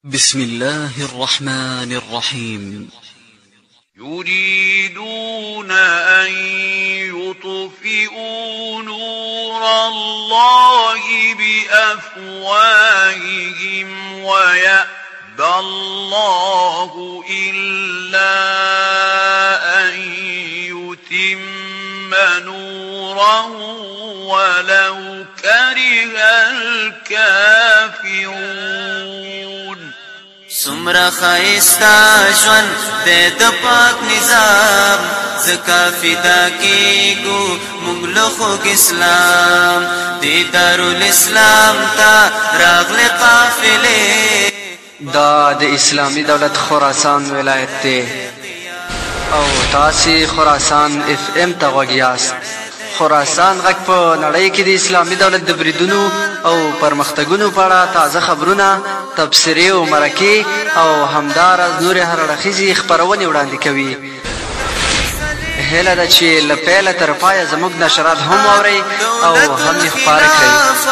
بسم الله الرحمن الرحيم. يريدون أن يطفئوا نور الله بأفواههم ويأبى الله إلا أن يتم نوره ولو كره الكافرون. سمرا خائستا جوان د پاک نظام زکا فدا کیگو مغلقو اسلام دی دارالاسلام تا راغل قافلے دا د اسلامی دولت خراسان ولایت ته او تاسې خراسان اف ام ته غوږ یاست. خراسان غږ په نړۍ کې د اسلامي دولت د بریدونو او پرمختګونو په اړه تازه خبرونه، تبصرې او مرکې او همداراز نورې هر اړخیزې خپرونې وړاندې کوي. هیله ده چې له پیله تر پایه زموږ نشرات هم واورئ او هم یې خپاره کړئ.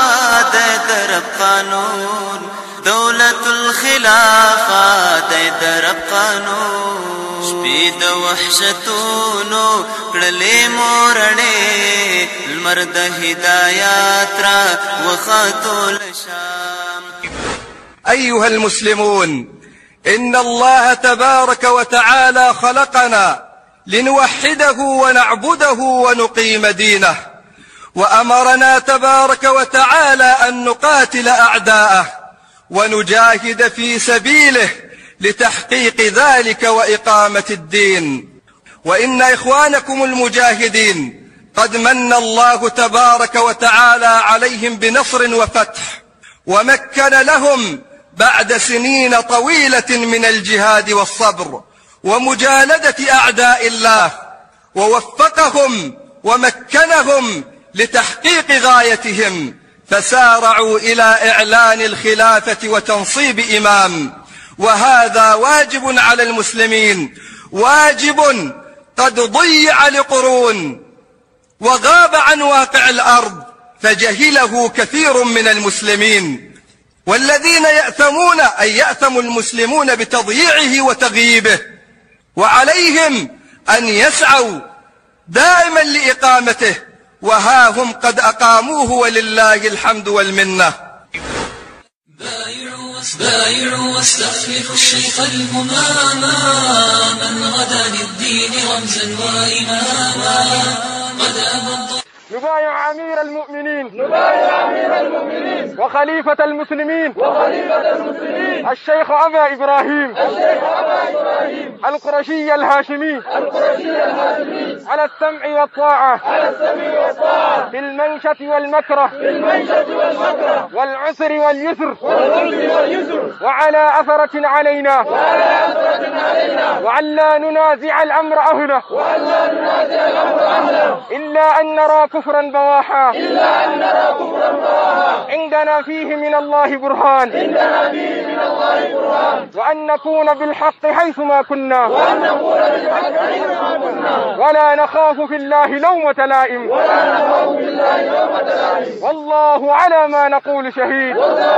دولت الخلافه د رب قانون شپې د وحشتونو کړلې مورړې لمر د هدایات را وخاتو لشام. أيها المسلمون، إن الله تبارك وتعالى خلقنا لنوحده ونعبده ونقيم دينه، وأمرنا تبارك وتعالى أن نقاتل أعداءه ونجاهد في سبيله لتحقيق ذلك وإقامة الدين. وإن إخوانكم المجاهدين قد من الله تبارك وتعالى عليهم بنصر وفتح، ومكن لهم بعد سنين طويلة من الجهاد والصبر ومجالدة أعداء الله، ووفقهم ومكنهم لتحقيق غايتهم، فسارعوا إلى إعلان الخلافة وتنصيب إمام. وهذا واجب على المسلمين، واجب قد ضيع لقرون وغاب عن واقع الأرض فجهله كثير من المسلمين، والذين يأثمون أي يأثم المسلمون بتضييعه وتغييبه، وعليهم أن يسعوا دائما لإقامته، وها هم قد أقاموه ولله الحمد والمنة. بايعوا واستخلفوا الشيخ الهماما من غدا للدين رمزا وإماما قد أبض. نبايع أمير المؤمنين وخليفة المسلمين الشيخ أبا إبراهيم القرشي الهاشمي على السمع والطاعة في المنشة والمكره والعسر واليسر وعلى أثرة علينا وعلى ننازع الأمر أهله إلا أن نرى كفرا بواحا عندنا فيه من الله برهان وأن نكون بالحق حيثما كنا ولا نخاف في الله لومة لائم والله على ما نقول شهيد.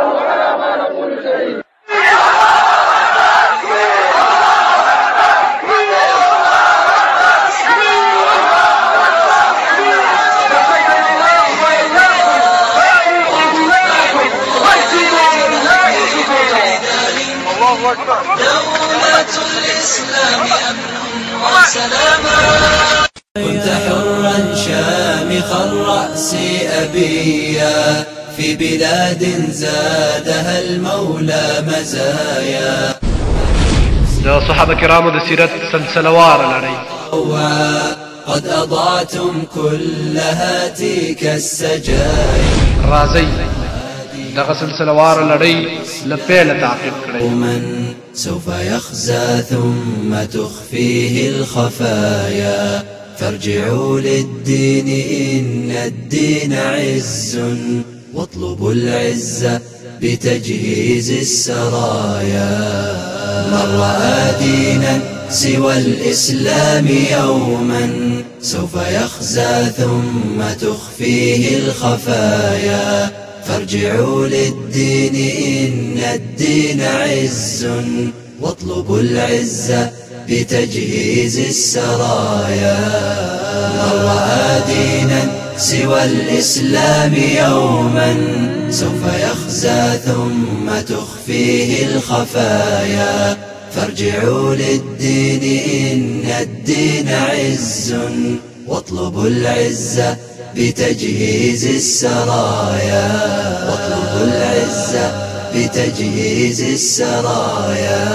دولة الإسلام أمن وسلاما. كنت حرا شامخ الرأس أبيا في بلاد زادها المولى مزايا. يا صحابة كرام د سیرت سلسلوار لري قد أضعتم كل هاتيك السجايا. رازي دغه سلسلوار لري لپیل تعقیب کړئ. من سوف يخزى ثم تخفيه الخفايا، فارجعوا للدين إن الدين عز، واطلبوا العزة بتجهيز السرايا. من رأى دينا سوى الإسلام يوما سوف يخزى ثم تخفيه الخفايا، فارجعوا للدين إن الدين عز واطلبوا العزة بتجهيز السرايا. من رأى دينا سوى الإسلام يوما سوف يخزى ثم تخفيه الخفايا. فارجعوا للدين إن الدين عز واطلبوا العزة بتجهيز السرايا. واطلبوا العزة بتجهيز السرايا.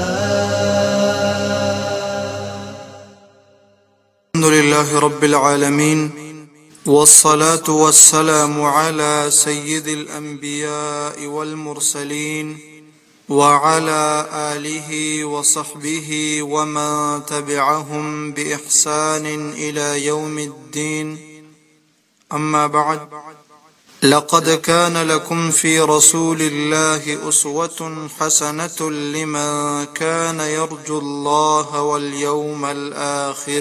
الحمد لله رب العالمين والصلاة والسلام على سيد الأنبياء والمرسلين وعلى آله وصحبه ومن تبعهم بإحسان إلى يوم الدين. أما بعد، لقد كان لكم في رسول الله أسوة حسنة لمن كان يرجو الله واليوم الآخر.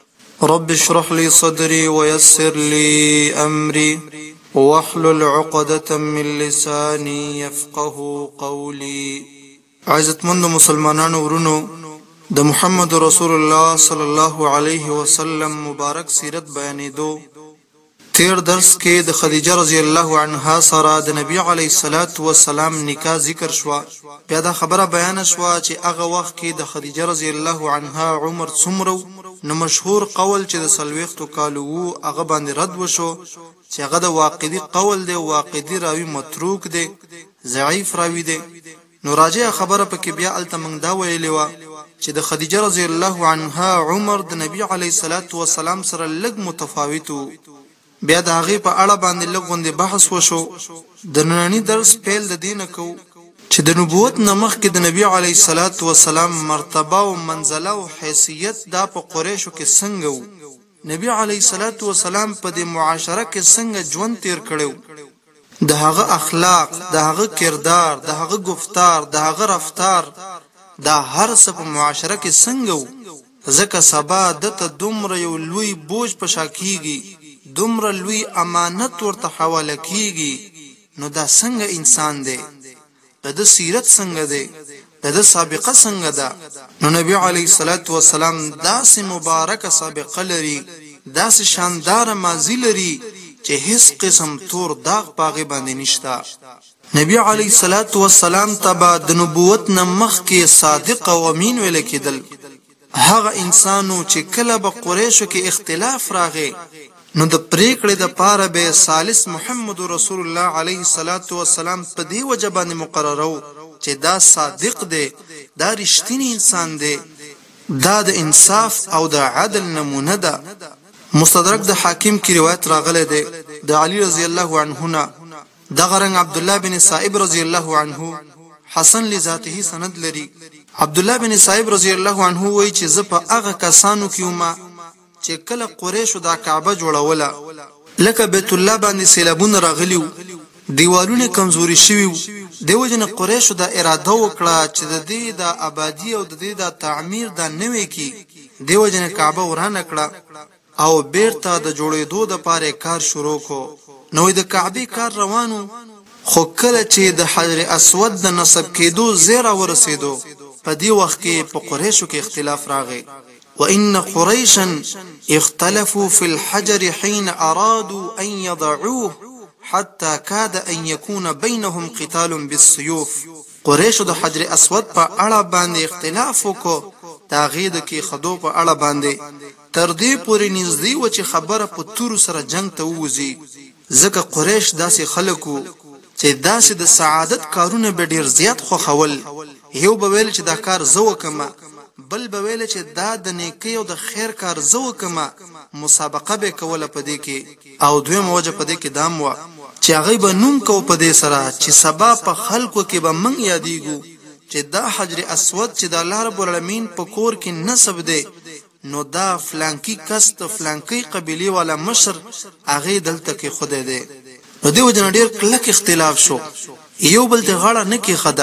رب اشرح لي صدري ويسر لي أمري واحلل عقدة من لساني يفقه قولي. عزتمند مسلمانان ورونو، د محمد رسول الله صلی الله علیه وسلم مبارک سیرت بیانېدو. تیر درس کې د خدیجه رضی الله عنها سره د نبی علیه الصلاة والسلام نکاح ذکر شو. بیا دا خبره بیان شو چې هغه وخت کې د خدیجه رضی الله عنها عمر څومره. نو مشهور قول چې د 40 کالو وو هغه باندې رد وشو چې هغه د واقدي قول دی. واقدي راوی متروک دی، ضعیف راوی دی. نو راجع خبره پکې بیا الته موږ دا ویلې و چې د خدیجه رضی الله عنها عمر د نبی علیه الصلاة والسلام سره لږ متفاوت وو. بیا د هغې په اړه باندې لږ غوندې بحث وشو. د ننني درس پیل د دې نه کوو چې د نبوت نه مخکې د نبی علیه الصلاة والسلام مرتبه او منزله او حیثیت دا په قریشو کې څنګه وو. نبی علیه الصلاة والسلام په دې معاشره کې څنګه ژوند تیر کړی، د هغه اخلاق، د هغه کردار، د هغه گفتار، د هغه رفتار، دا هر څه په معاشره کې څنګه وو. ځکه سبا دته دومره یو لوی بوج په شا کېږي، دومره لوی امانت ورته حواله کېږي. نو دا څنګه انسان دی، د ده سیرت څنګه دی، د ده سابقه څنګه ده. نو نبی علیه الصلاة والسلام داسې مبارکه سابقه لري، داسې شانداره ماضي لري چې هیڅ قسم تور داغ په هغې باندې نشته. نبی علیه الصلاة والسلام ته به د نبوت نه مخکې صادق او امین ویل کېدل. هغه انسانو چې کله به قریشو کې اختلاف راغی نو د پریکړې د پاره به ثالث محمد رسول الله علیه الصلاة والسلام په دې وجه باندې مقررو چې دا صادق دی، دا رښتینی انسان دی، دا د انصاف او د عدل نمونه ده. مستدرک د حاکم کی روایت راغله ده د علی رضی الله عنه نه. دغه رنګ عبد الله بن صائب رضی الله عنه حسن لذاته سند لري. عبد الله بن صائب رضی الله عنه وایي چې زه په هغه کسانو کې وم چې کله قریشو دا کعبه جوړوله، لکه بیت الله باندې سیلابونه راغلیو، دیوالونه کمزوري شوي، دیو جن قریشو دا اراده وکړه چې د دې د آبادی او د دې د تعمیر دا نوې کی. دیو جن کعبه ورانه کړه او بیرته د جوړېدو د پاره کار شروع کو. نو د کعبه کار روانو، خو کله چې د حجر اسود د نصب کېدو زیرا ورسېدو په دې وخت کې په قریشو کې اختلاف راغی. وإن قريشا اختلفوا في الحجر حين أرادوا أن يضعوه حتى كاد أن يكون بينهم قتال بالسيوف. قریشو د حجر اسود په اړه باندې اختلاف وکړو، تاغید کې خدو په اړه باندې تر دې پورې نږدې و چې خبره په تور سره جنگ ته ووځي. ځکه قریش داسې خلکو چې داسې د سعادت کارونه به ډیر زیات خوښول. یو به ویل چې دا کار زه وکړم، بل به ویل چې دا د نیکی او د خیر کار زه وکړم. مسابقه به کوله په دې کې. او دویمه وجه په دې کې دام وه چې هغوی به نوم کو په دې سره چې سبا په خلکو کې به موږ یادېږو چې دا حجر اسود چې د الله رب العالمین په کور کې نصب دی، نو دا فلانکی کس د فلانکی قبیلې والا مشر هغې دلته کې خدای دی. نو دې وجه نه ډېر کلک اختلاف شو، یو بل ته غاړه نه کېښوده.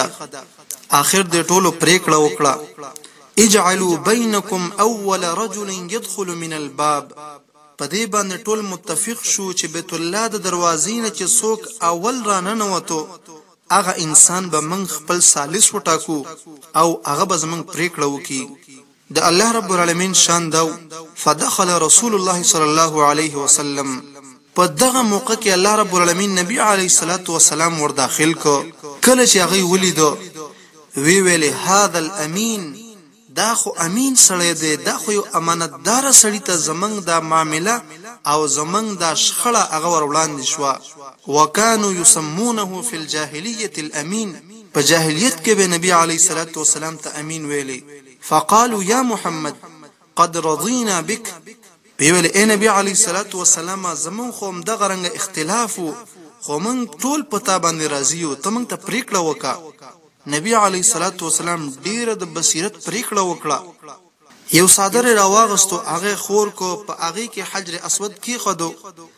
آخر دې ټولو پرېکړه وکړه اجعلوا بینکم اول رجل يدخل من الباب. په دې باندې ټول متفق شو چې بیت الله د دروازې نه چې څوک اول راننوتو هغه انسان به موږ خپل ثالث وټاکو او هغه به زموږ پریکړه وکړي. د الله رب العالمین شان دو فدخل رسول الله صلی الله علیه وسلم. په دغه موقع کې الله رب العالمین نبی علیه الصلاۃ والسلام ور داخل کو. کله چې هغه ولیدو وی ویلې هاذا الامین، دا خو امین سړی دی، دا خو یو امانتدار سړی ته زمنګ دا معامله او زمنګ دا شخړه هغه ور وړاندې شو. وکانو یسمونه فی الجاهلیه الامین، په جاهلیت کې به نبی علیه الصلاۃ والسلام ته امین ویلې. فقالوا یا محمد قد رضینا بک، ویل اے نبی علیه الصلاۃ والسلام زمون خو دغه رنګ اختلاف خو من ټول پتا باندې راضی او ته موږ ته پریکړه وکا. نبی علیه الصلاۃ والسلام ډیره د بصیرت پریکړه وکړه. یو صادر راواغستو هغه خور کو په هغه کې حجر اسود کې خدو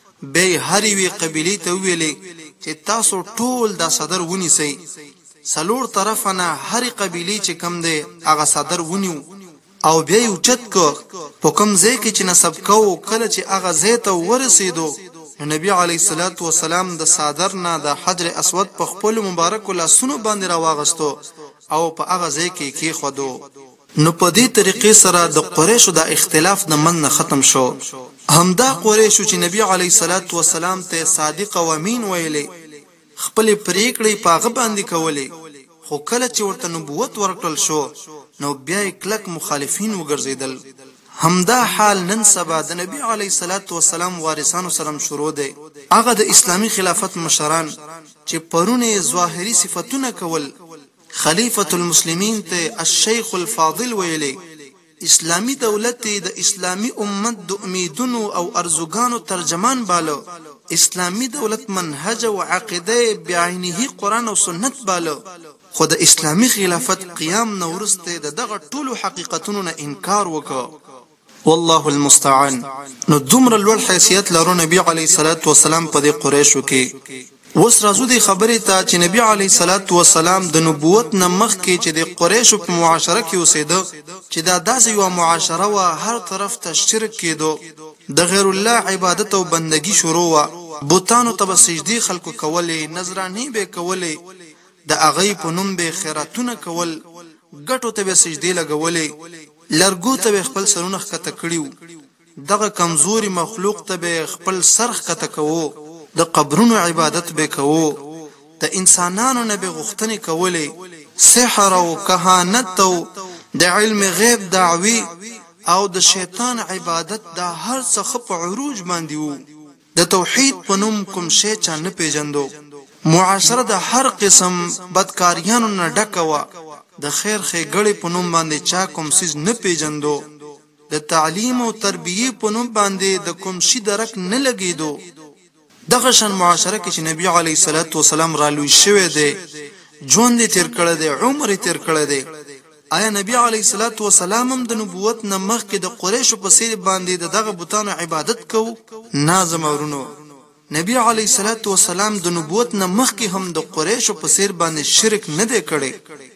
به هری وی قبیله ته ویلې چې تاسو ټول دا صدر ونیسئ، سلور طرفنا هر قبیله چې کم دی هغه صدر ونیو او بیا یو چت کو په کوم ځای کې چې نسب کو. کله چې هغه ځای ته ورسېدو نبی علیه الصلاۃ والسلام د صادر نه د حجر اسود په خپل مبارک لاسونو باندې راواغستو او په هغه ځای کې کېښودو. نو په دې طریقې سره د قریشو د اختلاف د من ختم شو. همدا قریشو چې نبی علیه الصلاۃ والسلام ته صادق او امین ویلې خپل پریکړې پاغه باندې کولې، خو کله چې ورته نبوت ورکړل شو نو بیا کلک مخالفین وګرځیدل. همدا حال نن سبا د نبی علیه الصلاۃ والسلام وارثانو سره شروع دی. هغه د اسلامی خلافت مشران چې پرونه ظاهری صفاتونه کول، خلیفۃ المسلمین ته الشیخ الفاضل ویلې. اسلامی دولت د اسلامی امت د امیدونو او ارزوګانو ترجمان بالو. اسلامی دولت منهج او عقیده بعینه قرآن او سنت بالو. خو د اسلامی خلافت قیام نورسته دغه ټولو حقیقتونو نه انکار وکړ. والله المستعان. نو دومره لوړ حیثیت لرو نبی علیه الصلاۃ والسلام په دې قریشو کې. وس راځو د خبرې ته چې نبی علیه الصلاۃ والسلام د نبوت نه مخکې چې د قریشو په معاشره کې اوسېده چې دا داسې یو معاشره و هر طرف ته شرک کېدو، د غیر الله عبادت او بندگی شروع و، بوتانو ته سجدي خلکو کولې، نظرانی به کولې، د اغې په نوم به خیراتونه کول، ګټو ته به سجدي لګولې، لرګو ته به خپل سرونه ښکته کړیو، دغه کمزوري مخلوق ته به خپل سر ښکته کوو، د قبرونو عبادت به کوو، د انسانانو نه به غوښتنې کولې، سحر او کهانت او د علم غیب دعوی او د شیطان عبادت دا هر څه په عروج باندې وو. د توحید په نوم کوم شی چا نه پیژندو. معاشره د هر قسم بدکاریانو نه ډکه وه. د خیر ښېګړې په نوم باندې چا کوم څیز نه پیژندو. د تعلیم او تربیې په نوم باندې د کوم شي درک نه لګېدو. دغه شان معاشره کې چې نبی علیه الصلاۃ والسلام را لوی شوی دی، ژوند یې تېر کړی دی، عمر یې تېر کړی دی. آیا نبی علیه الصلاۃ والسلام هم د نبوت نه مخکې د قریشو په څېر باندې د دغه بتانو عبادت کوو؟ نه زمورونو، نبی علیه الصلاۃ والسلام د نبوت نه مخکې هم د قریشو په څېر باندې شرک نه دی کړی.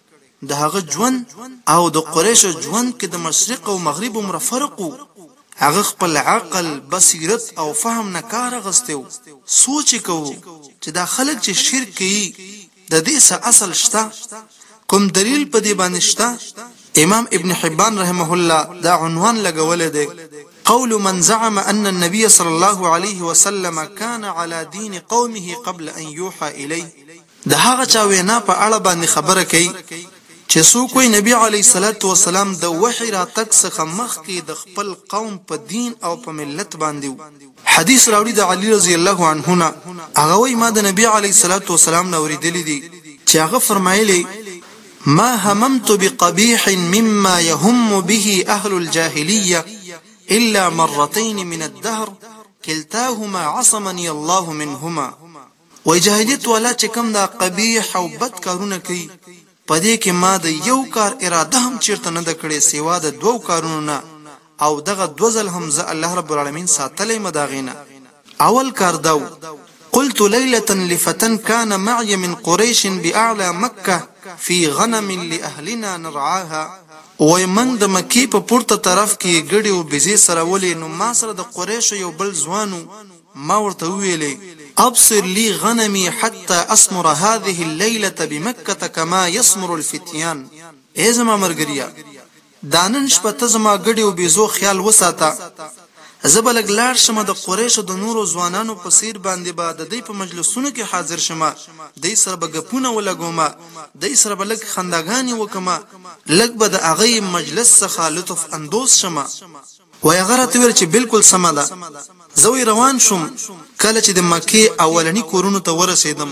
د هغه ژوند او د قریشو ژوند کې د مشرق او مغرب عمره فرق و. هغه خپل عقل، بصیرت او فهم نه کار اخیستی و. سوچ کوو چې دا خلک چې شرک کوي د دې څه اصل شته؟ کوم دلیل په دې باندې شته؟ امام ابن حبان رحمه الله دا عنوان لګولې دی: قول من زعم ان النبي صلى الله عليه وسلم كان على دين قومه قبل ان يوحى اليه. د هغه چا وینا په اړه باندې خبره کوي چې څوک وي نبی علیه الصلاۃ والسلام د وحی راتګ څخه مخکې د خپل قوم په دین او په ملت باندې و. حدیث راوړي د علی رضی الله عنه نه، هغه وایي ما د نبی علیه الصلاۃ والسلام نه اورېدلی دي چې هغه فرمایلی: ما هممت بقبيح مما يهم به أهل الجاهلية إلا مرتين من الدهر كلتاهما عصمني الله منهما. وجاهلیت والا چې کوم دا قبیح او بد کارونه کوي، پدې کې ما د یو کار اراده هم چیرته نه د کړې سیوا د دوو کارونو نه، او دغه دوزل هم زه الله رب العالمین ساتلی مداغینه. اول کار داو: قلت ليلة لفتن كان معي من قريش بأعلى مكة في غنم لأهلنا نرعاها. وای من د مکی په پورته طرف کې ګډي او بيزي سره ولې نو ما سره د قریش یو بل ځوانو ما ورته ویلې ابصر لي غنمي حتى اسمر هذه الليله بمكه كما يسمر الفتيان. ای زما مرګریا دانن شپه ته زما ګډي او بيزو خیال وساته، زبلګ لاړ شمه د قریش د نورو ځوانانو په سیر باندې با د دې په مجلسونو کې حاضر شمه، دې سره به ګپونه ولګومه، دې سره به لګ خنداګانی وکمه، لګ به د هغه مجلس څخه لطف اندوز شمه. وای هغه ته ویل چې بالکل سمه ده. زوی روان شم، کله چې د مکې اولنی کورونو ته ورسېدم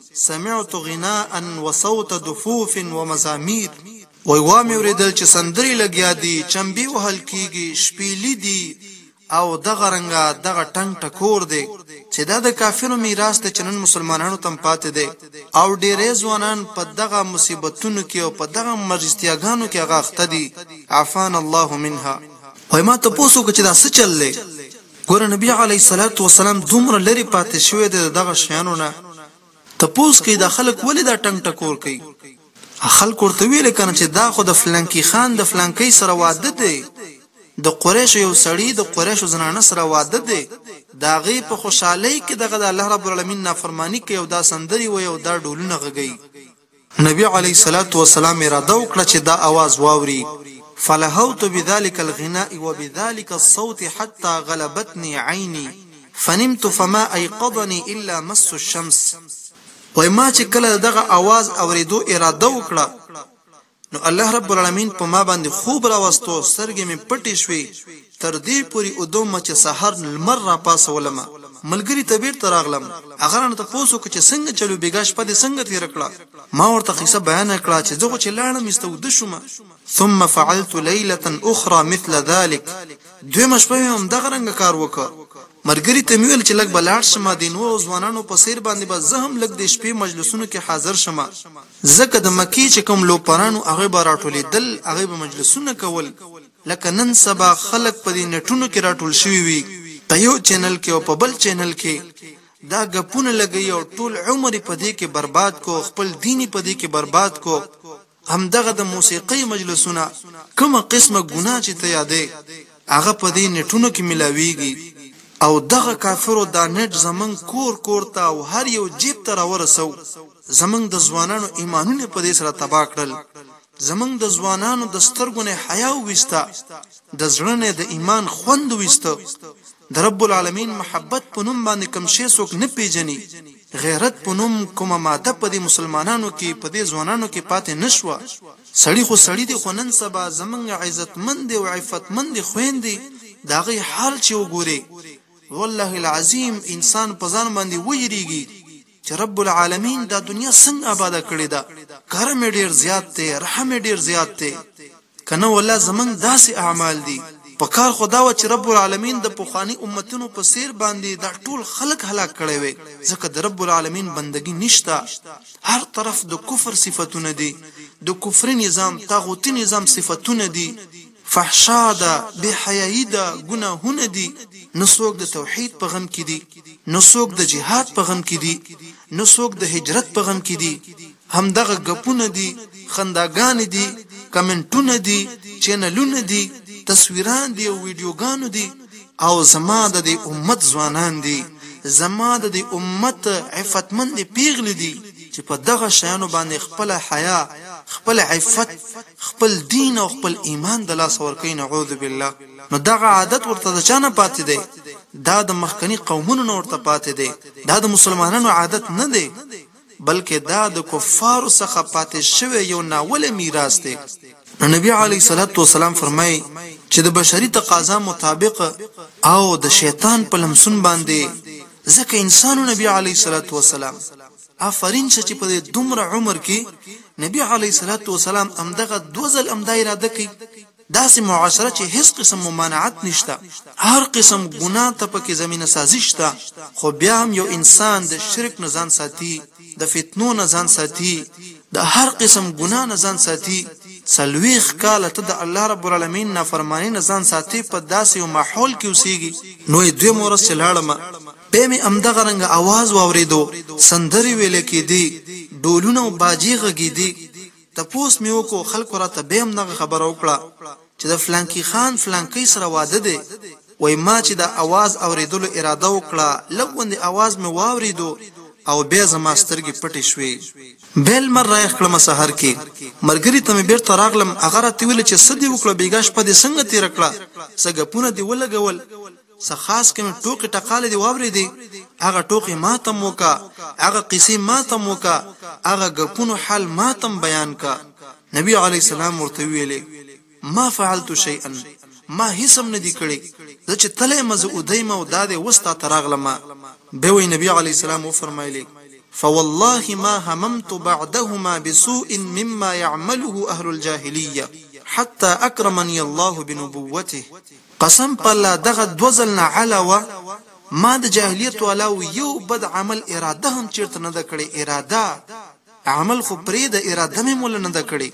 سمعت غناء وصوت دفوف ومزامير. وای وامه ورېدل چې سندري لګیا دي، چمبي وهل کیږي، شپېلې دي او دغه رنګه دغه ټنګ ټکور دی چې دا د کافرو میراث ته چنن مسلمانانو تم پاتې دی او ډېرې ځوانان په دغه مصیبتونو کې او په دغه مرستیاګانو کې هغه اخته دي. عفان الله منها. وای ما ته پوسو چې دا څه چل دی؟ ګور نبی علی صلوات و سلام دومره لري پاتې شوی دی دغه شیانو نه. ته پوس کې د خلک ولې دا ټنګ ټکور کوي؟ خلک ورته ویل کنه چې دا خو د فلانکی خان د فلانکی سره واده دی، د قریش یو سړی د قریش زنانه سره واده دی، دا غي په خوشحالي کې دغه د الله رب العالمین نافرمانی کوي او دا سندري وي او دا ډولونه غږی. نبی علی صلوات و سلام اراده وکړه چې دا आवाज واوري. فلهوت بذلك الغناء وبذلك الصوت حتى غلبتني عيني فنمت فما ايقظني الا مس الشمس. وای ما چې کله دغه आवाज اوریدو اراده وکړه نو الله رب العالمین په ما باندې خوب راوستو، سترګې مې پټې شوې تر دې پوري ادوم چې سحر لمر را پاسولم. ملګری ته بیرته راغلم، هغه نه تاسو کو چې څنګه چلو بیګاش په دې څنګه تیر کړه. ما ورته قصه بیان کړه چې زه چې لاړم استود شوم. ثم فعلت ليله اخرى مثل ذلك. دوی مشپې هم دغه رنګ کار وکړ. مرګری ته ویل چې لګ بلاړ شمه د نور ځوانانو په سیر باندې به زهم لګ د شپې مجلسونو کې حاضر شمه، زکه د مکی چې کوم لو پرانو هغه به راټولې دل، هغه به مجلسونه کول. لکه نن سبا خلک په دې نټونو کې راټول شوی وي په یو چینل کې او په بل چینل کې دا غپونه لګي او ټول عمر په دې کې برباد کو، خپل دیني په دې کې برباد کو. هم دغه د موسیقي مجلسونه کومه قسمه ګناه چې ته یادې هغه په دې نټونو کې ملاويږي او دغه کافرو دا نت زمنګ کور کور ته او هر یو جیب ته راورسو. زمنګ د ځوانانو ایمانونه په دې سره تباہ کړل، زمنګ د ځوانانو د سترګونه حیا وستا، د ځړنه د ایمان خوند وستا. د رب العالمین محبت په نوم باندې کوم شی څوک نه پیژني، غیرت په نوم کومه ماده په دې مسلمانانو کې په دې ځوانانو کې پاتې نشوه. سړی خو سړی دی، خو نن سبا زمنګ عزتمند او عفتمند خويندې داغه حال چې وګوري والله العظیم انسان په ځان باندې ویریږي چې رب العالمین دا دنیا څنګه آباد کړی دا. کرم ډیر زیات دی، رحم ډیر زیات دی، کنه والله زمنګ داسې اعمال دي. په کار خدا و چې رب العالمین د پوخانی امتونو په سیر باندې دا ټول خلق هلاک کړي وي، ځکه د رب العالمین بندگی نشتا. هر طرف د کفر صفاتونه دي، د کفر نظام طاغوتی نظام صفاتونه دي، فحشا ده، بے حیايي ده، ګناهونه دي. نسوک د توحید په غم کې دي، نسوک د جهاد په غم کې دي، نسوک د هجرت په غم کې دي. هم دغه غپونه دي، خنداګان دي، کمنټونه دي، چینلونه دي، تصویران دي او ویډیوګانو دي. او زما د دې امت ځوانان دي، زما د دې امت عفتمند پیغل دي چې په دغه شیانو باندې خپل حیا، خپل عفت، خپل دین او خپل ایمان د لاس ورکوي. نعوذ بالله. نو دغه عادت ورته د چانه پاتې دی؟ دا د مخکنی قومونو نه ورته پاتې دی، دا د مسلمانانو عادت نه دی، بلکې دا د کفارو څخه پاتې شوی یو ناوله میراث دی. نو نبی علی صلوات و سلام فرمایي چې د بشري تقاضا مطابق او د شیطان په لمسون باندې ځکه انسانو نبی علی صلوات و سلام افرین چې په دومره عمر کې نبی علی صلوات و سلام امدغه دوزل امدای اراده کوي داسې معاشره چې هیڅ قسم ممانعت نشته، هر قسم ګناه ته پکې زمينه سازي شته، خو بیا هم یو انسان د شرک نه ځان ساتي، د فتنو نه ځان ساتي، د هر قسم ګناه نه ځان ساتي. سلويخ کاله ته د الله رب العالمین نافرمانی نه ځان ساتي په داسې یو ماحول کې اوسېږي. نو دوی مورس چلاړم به می امدغه رنګ आवाज واوریدو، سندري ویل کې دي، ډولونه او باجی غږی دي. تپوس مې وکړو خلکو راته بیا هم دغه خبره وکړه چې د فلانکي خان فلانکۍ سره واده دی. وای ما چې د اواز اوریدلو اراده وکړه لږ غوندې اواز مې واوریدو او بیا زما سترګې پټې شوې. بیا لمر رایخ کړم سهار کې ملګري ته مې بیرته راغلم. هغه راته ویل چې څه دې وکړه بیګا شپه دې څنګه تېره کړه څه ګپونه دې ولګول څه خاص کومې ټوکې ټقالې دې واورېدې هغه ټوکې ما ته م وکړه هغه قیسې ما ته م وکړه هغه ګپونو حال ما ته م بیان کړه. نبي علیه السلام ورته ویلې ما فعلت شیئا ما هیڅ هم نه دي کړی زه چې تلی یم زه اودیم او دا دې اوس تا ته راغلم. بیا وایي نبي علیه السلام وفرمایلې فوالله ما هممت بعدهما بسوء مما يعمله أهل الجاهلية حتى أكرمني الله بنبوته. قسم بالله دغه دوزلنا علاوه ما د جاهلیت والاو یو بد عمل اراده هم چیرته نه د کړي. اراده عمل خو پرې د اراده مې مول نه د کړي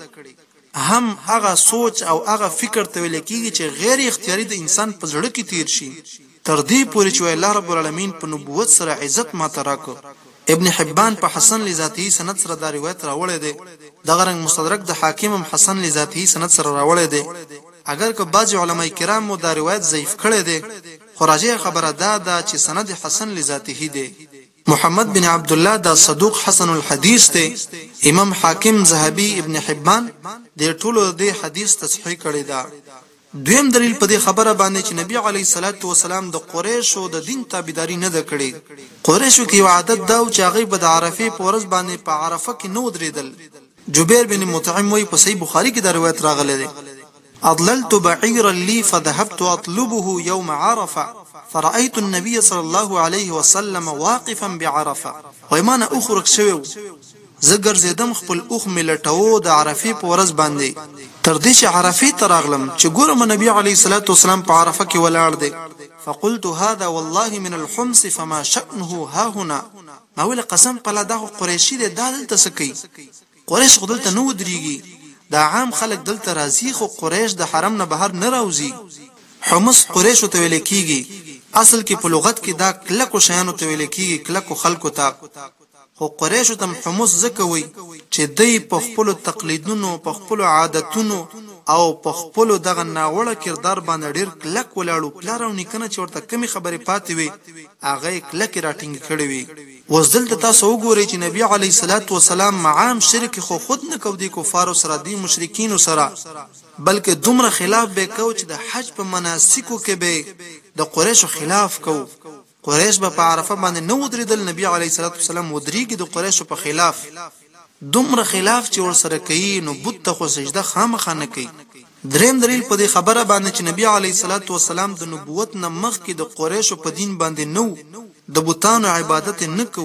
هم هغه سوچ او هغه فکر ته ویل کېږي چې غیر اختیاري د انسان په زړه کې تیر شي تر دې پورې چې الله رب العالمین په نبوت سره عزت ماته راکړ. ابن حبان په حسن لذاتی سند سره دا روایت راوړی دی. دغه رنګ مستدرک د حاکم هم حسن لذاتی سند سره راوړی دی. اگر که بعض علماء کرام مو دا روایت ضعیف کړی دی خو راجح خبره دا ده چې سند حسن لذاتی دی. محمد بن عبد الله دا صدوق حسن الحدیث دی. امام حاکم ذهبی ابن حبان د ټولو د حدیث تصحیح کړی دا. دویم دلیل په دې خبره باندې چې نبی علیه الصلاۃ والسلام د قریشو د دین تابعداري نه ده کړې. قریشو کې عادت دا چې هغه به د عرفه په ورځ باندې په عرفه کې نو درېدل. جبیر بن مطعم وایي په صحیح بخاری کې دا روایت راغلی دی اضللت بعيرا لي فذهبت اطلبه يوم عرفه فرأيت النبي صلى الله عليه وسلم واقفا بعرفه. وایمانه اخرج شوی زګر زیدم خپل اوخ ملټو د عرفه په ورځ باندې تر دې چې عرفه ته راغلم چې ګورم نبی علیه الصلاۃ والسلام په عرفه کې ولاړ دی. فقلت هذا والله من الحمص فما شأنه ها هنا. ما ویل قسم په الله دا قریشي دی دا دلته سکی قریش خو دلته نو دريږي دا عام خلک دلته راځي خو قریش د حرم نه بهر نه راوځي. حمص قریش ته ویل کیږي اصل کې په لغت کې دا کلکو شیانو ته ویل کیږي کلکو خلکو ته خو قریشو ته حمص زکوي چې دای په خپل تقلیدونو په خپل عادتونو او په خپل دغه ناوړه کردار باندې ډیر کلک ولاړو پلارو نکنه چې ورته کمی خبرې پاتې وي هغه کلک راټینګ کړي وي. وزدل تاسو وګورئ چې نبی علیه الصلاۃ والسلام معام شرک خو خود نه کو دي کفار سره دي مشرکین سره بلکې دومره خلاف به کو چې د حج په مناسکو کې به د قریشو خلاف کو. قریش به په عرفه باندې نو درېدل نبی علیه الصلاۃ والسلام ودرېږي د قریشو په خلاف دومره خلاف چې ور سره کوي نو بت ته خو سجده خامخا نه کوي. دریم دلیل په دې خبره باندې چې نبی علیه الصلاۃ والسلام د نبوت نه مخکې د قریشو په دین باندې نو د بوتانو عبادت نه کو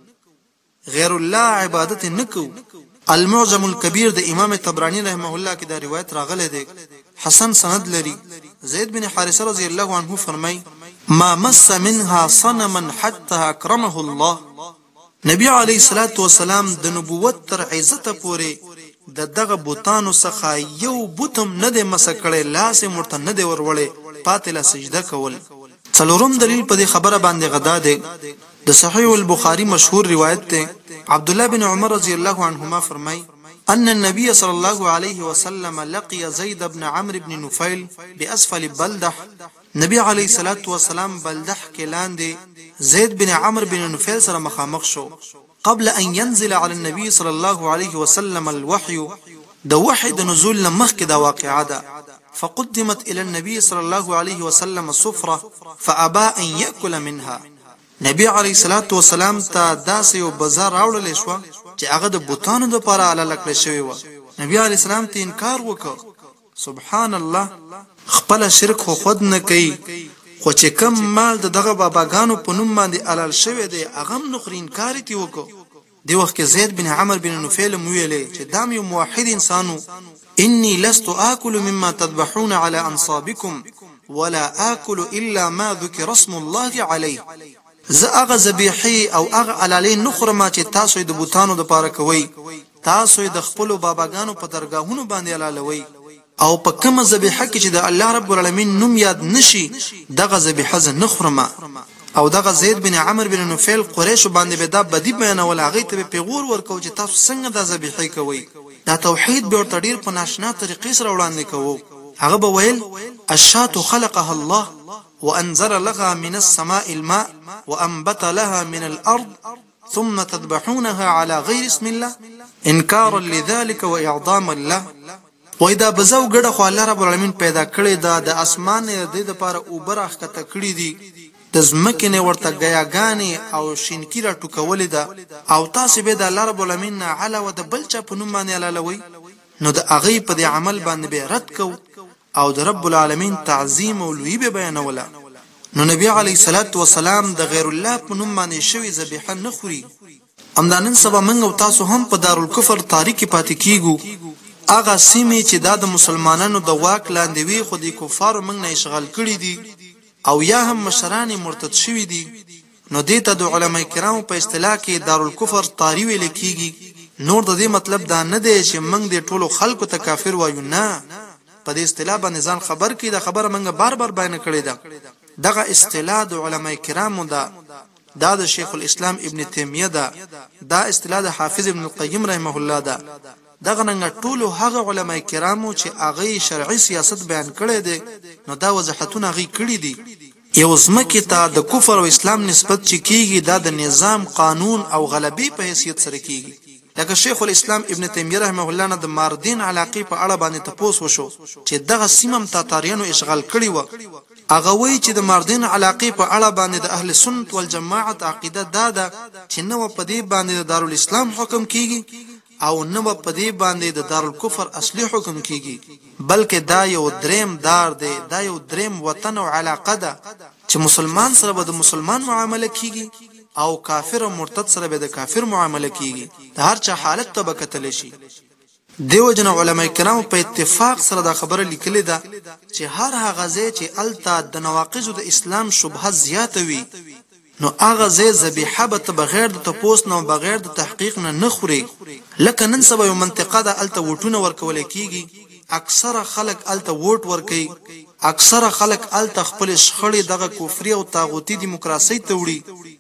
غیر الله عبادت نه کو. المعجم الكبير د امام طبراني رحمه الله کې دا روایت راغلی دی حسن سند لري. زید بن حارثه رضی الله عنه فرمای ما مس منها صنما حتى اكرمه الله. نبی علیه الصلاۃ والسلام د نبوت تر عزت پورې د دغه بوتانو څخه یو بوتم نه د مسکړې لاس مرته نه دی ورولې پاتې لا سجده کول. څلورم دلیل په دې خبره باندې غدا دی د صحیح البخاری مشهور روایت ته عبد الله بن عمر رضی الله عنهما فرمای ان النبي صلى الله عليه وسلم لقي زيد بن عمرو بن نفيل باسفل بلدح. نبی علیه الصلاۃ والسلام بلدح کې لاندې زید بن عمرو بن نفيل سره مخامخ شو قبل ان ينزل على النبي صلى الله عليه وسلم الوحي. د وحي د نزول لمخ کې دا واقعه ده. فقدمت الى النبي صلى الله عليه وسلم سفره فابى ان ياكل منها. نبی علیه الصلاۃ والسلام ته داسې یو بازار راوړل شو چې هغه د بوتانو د لپاره اعلی کړی شوی و. نبی علیه السلام ته انکار وکړ. سبحان الله خپل شرک خو خود نه کوي خو چې کم مال دغه باباګانو په نوم باندې حلال شوی دی هغه نخري انکار تی وکړو. دی وخت کې زید بن عمرو بن نفيل ویلې چې دام یو موحد انسانو اني لست اكل مما تذبحون على انصابكم ولا اكل الا ما ذكر اسم الله عليه. زه هغه ذبیحي او هغه علالې نخرم چې تاسو د بوتانو د پاره کوي تاسو د خپل باباګانو په درگاهونو باندې علالوي او په کومه ذبیحه کې چې د الله رب العالمین نوم یاد نشي دغه ذبیحه زه نخرم. او دغه زید بن عمرو بن نفيل قریش باندې به دا بدی بیانول هغه ته پیغور ورکو چې تاسو څنګه د ذبیحه کوي دا توحید به ورته ډېر په ناشنا طریقې سره وړاندې کوو. هغه به ویل الشاة خلقها الله وأنزل لها من السماء الماء وأنبت لها من الأرض ثم تذبحونها على غير اسم الله انكارا لذلك وإعظاما له. وإذا بزو ګډه خو الله رب العالمین پیدا کړی دا د اسمان نه د لپاره اوبه راښکته کړي دي، د ځمکې نه ورته ګیاګانې او شینکي راټوکولې ده، او تاسې به د الله رب العالمین نه علاوه د بل چا په نوم باندې حلالوئ، نو د هغې په دې عمل باندې به رد کوو او د رب العالمین تعظیم او لویي به بیانوله. نو نبی علیه الصلاة والسلام د غیر الله په نوم باندې شوې ذبیحه نه خوري. همدا نن سبا موږ او تاسو هم په دارالکفر تاریکې پاتې کیږو. هغه سیمې چې دا د مسلمانانو د واک لاندې وي خو د کفارو موږ نه اشغال کړي دي او یا هم مشران مرتد شوي دي، نو دې ته د علما کرامو په اصطلاح کې دارالکفر طاری ویل کیږي. نور د دې مطلب دا نه دی چې موږ د ټولو خلکو ته کافر وایو، نه، په دې اصطلاح باندې ځان خبر کړي. دا خبره موږ بار بار بیان کړې ده. دغه اصطلاح د علما کرامو ده، دا د شیخ الاسلام ابن تیمیه ده، دا اصطلاح د حافظ ابن القیم رحمه الله ده. دغه نن ټولو هغه علما کرامو چې هغه شرعي سیاست بیان کړي دي، نو دا وضاحتونه هغه کړي دي. یو ځمکې ته د کفر او اسلام نسبت چې کیږي دا د نظام، قانون او غلبي په حیثیت سره کیږي. لکه شیخ الاسلام ابن تیمیه رحمه الله نه د ماردین علاقې په اړه باندې تپوس وشو چې دغه سیمه تاتاریانو اشغال کړي و. هغه وایي چې د ماردین علاقې په اړه باندې د اهل سنت والجماعت عقیده دا ده چې نو په دې باندې د دارالاسلام حکم کیږي او نو په دې باندې د دارالکفر اصلي حکم کیږي، بلکې دا یو دریم دار دی، دا یو دریم وطن او علاقه ده چې مسلمان سره به د مسلمان معامله کیږي او کافر او مرتد سره به د کافر معامله کیږي. د هر چا حالت ته به کتل شي. دیو جن علماء کرام په اتفاق سره دا خبره لیکلې ده چې هر هغه ځای چې الته د نواقض د اسلام شبهه زیاته وي، نو هغه ځای ذبیحه به بغیر د تپوس نه بغیر د تحقیق نه خوري. لکه نن سبا یو منطقه ده الته ووټونه ورکول کیږي، اکثره خلک الته ووټ ورکوي، اکثره خلک الته خپل شخړې دغه کفري او طاغوتي دیموکراسي ته وړي،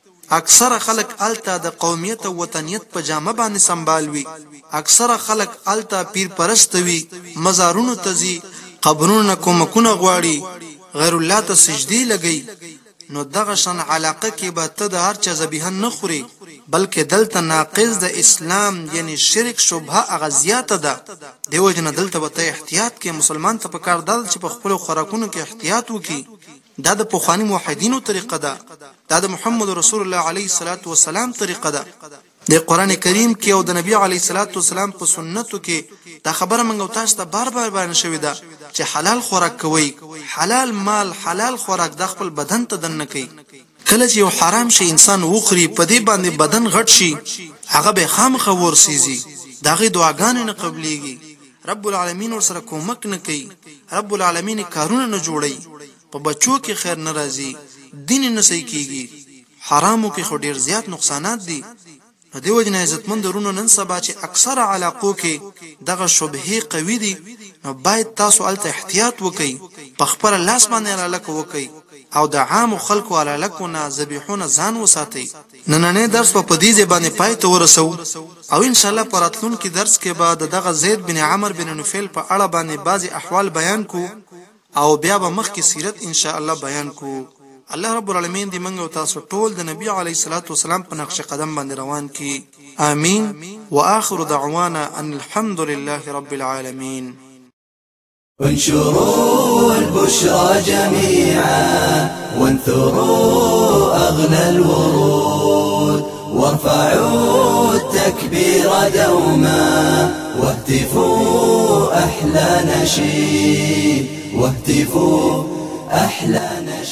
اکثره خلک الته د قومیت او وطنیت په جامه باندې سنبال وي، اکثره خلک الته پیر پرست وي، مزارونو ته ځي، قبرونو کومکونه غواړي، غیر الله ته سجدي لګي. نو دغه شان علاقه کې به ته د هر چا ذبیحه نه خوري، بلکې دلته ناقض د اسلام یعنی شرک شبهه اغزیاته ده. دیو جن دلته به ته احتیاط کې مسلمان ته پکار ده چې په خپل خوراکونو کې احتیاط وکړي. دا د پوخانی موحدینو طریقه ده، دا د محمد رسول الله علیه الصلاة والسلام طریقه ده. د قران کریم کې او د نبی علیه الصلاة والسلام په سنتو کې دا خبره موږ تاسو ته بار بار بیان شوې ده چې حلال خوراک کوئ، حلال مال، حلال خوراک د خپل بدن ته دننه کوي. کله چې یو حرام شي انسان وخوري په دې باندې بدن غټ شي، هغه به خامخا ورسیږي، داغه دعاګانې نه قبليږي، رب العالمین ورسره کومک نه کوي، رب العالمین کارونه نه جوړي، په بچو کې خیر ناراضي، دین نه صحیح کیږي، حرامو کې خو ډیر زیات نقصانات دي. نو دیو جن عزتمند ورونو نن سبا چې اکثر علاقو کې دغه شبهه قوي دي، نو باید تاسو الته احتیاط وکئ، په خپل لاس باندې علاقه وکئ او د عام خلکو علاقو نه ذبیحونه ځان وساتئ. نننې درس په دې ځبانه پای ته ورسو او ان شاء الله پراتلون کې درس کې بعد دغه زید بن عمر بن نوفل په اړه باندې بعضی احوال بیان کو او بیا به مخ کې سیرت ان شاء الله بیان کو. الله رب العالمین دې موږ او تاسو ټول د نبی علیه الصلاة والسلام په نقش قدم باندې روان کی. آمین. واخر دعوانا ان الحمد لله رب العالمين. انشروا البشرى جميعا وانثروا أغلى الورود وارفعوا التكبير دوما واهتفوا أحلى نشيد واهتفوا أحلى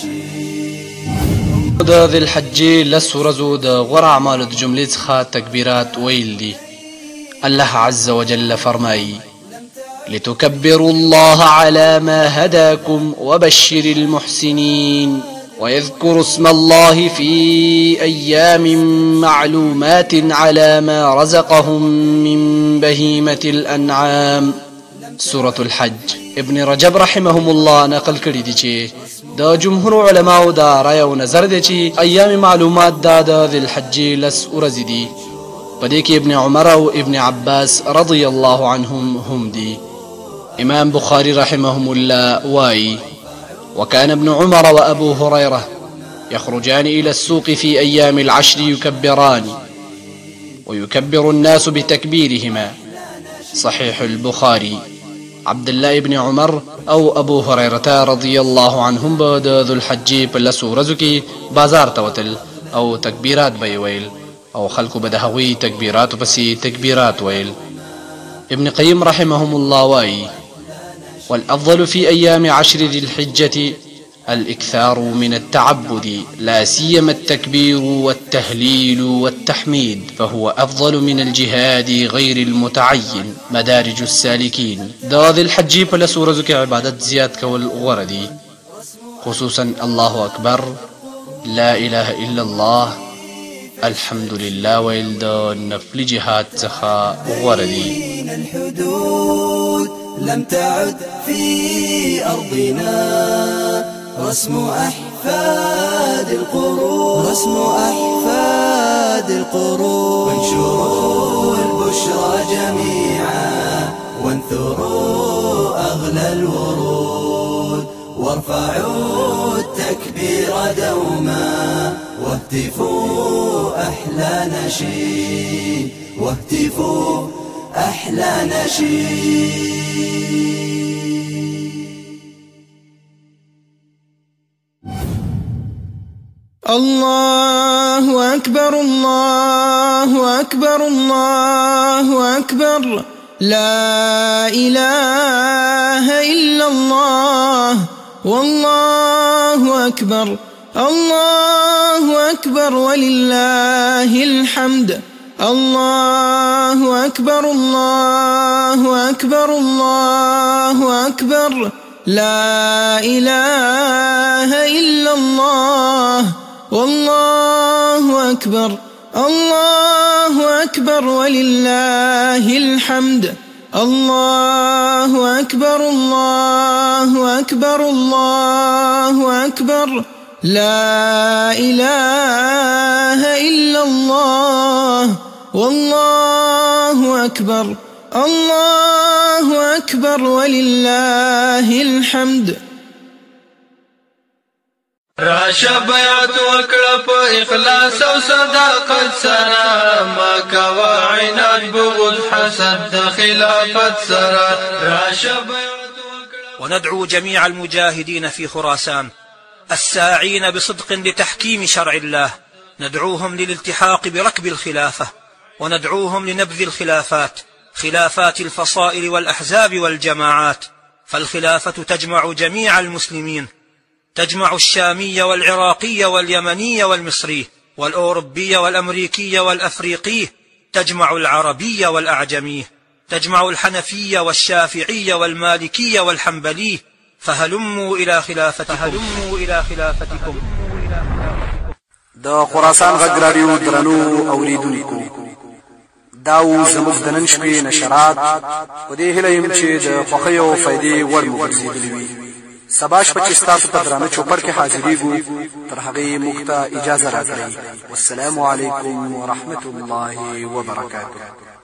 نشيد. د ذی الحج لس ورځو د غوره اعمالو د جملې څخه تکبیرات ویل دي. الله عز وجل فرمایي: لتكبروا الله على ما هداكم وبشر المحسنين ويذكروا اسم الله في أيام معلومات على ما رزقهم من بهيمة الأنعام. سورة الحج. ابن رجب رحمهم الله نقل کړي دي چې د جمهور علماو دا رای او نظر دي چې ایام معلومات د ذی الحج لس ورځې دي. پدې کې ابن عمر او ابن عباس رضی الله عنهم هم دي. امام بخاري رحمهم الله واي: وكان ابن عمر وأبو هريرة يخرجان إلى السوق في أيام العشر يكبران ويكبر الناس بتكبيرهما. صحيح البخاري. عبد الله ابن عمر او ابو هريره رضي الله عنهم بعد ذو الحج په لسو ورځو کې بازار ته وتل او تکبیرات به ویل او خلکو به د هغوی تکبیراتو پسې تکبیرات ویل. ابن قیم رحمهم الله وايي: والأفضل في أيام عشر ذي الحجة الإكثار من التعبد، لا سيما التكبير والتهليل والتحميد، فهو أفضل من الجهاد غير المتعين. مدارج السالكين. دا ذي الحج په لسو ورځو کې عبادت زیات کول غوره دي، خصوصا الله أكبر، لا إله إلا الله، الحمد لله ویل د نفل جهاد څخه غوره دي. لم تعد في أرضنا رسم أحفاد القرون، رسم أحفاد القرون. وانشروا البشرى جميعا وانثروا أغلى الورود، وارفعوا التكبير دوما واهتفوا أحلى نشيد، واهتفوا أحلى نشيد. الله أكبر الله أكبر الله أكبر، لا إله إلا الله، والله أكبر، الله أكبر ولله الحمد. الله أكبر الله أكبر الله أكبر، لا إله إلا الله، والله أكبر، الله أكبر ولله الحمد. الله أكبر الله أكبر الله أكبر، لا إله إلا الله، والله أكبر، الله أكبر ولله الحمد. راشه بیعت وکړه په اخلاص او صداقت سره، ما کوه عناد بغض حسد د خلافت سره. راشه بیعت وکړه. وندعو جميع المجاهدين في خراسان الساعين بصدق لتحكيم شرع الله، ندعوهم للالتحاق بركب الخلافة، وندعوهم لنبذ الخلافات، خلافات الفصائل والأحزاب والجماعات، فالخلافة تجمع جميع المسلمين، تجمع الشامي والعراقي واليمني والمصري والأوروبي والأمريكي والأفريقي، تجمع العربي والأعجمي، تجمع الحنفي والشافعي والمالكي والحنبلي، فهلموا إلى خلافتكم. دا خراسان غږ راډیو درنو اوریدونکو، دا و زموږ د نن شپې نشرات. په دې هیله یم چې د خوښۍ او فایدې وړ مو ګرځېدلي وي. سبا شپه چې ستاسو په درانه چوپړ کې حاضرېږو، تر هغې موږ ته اجازه راکړئ. والسلام علیکم ورحمة الله وبرکاته.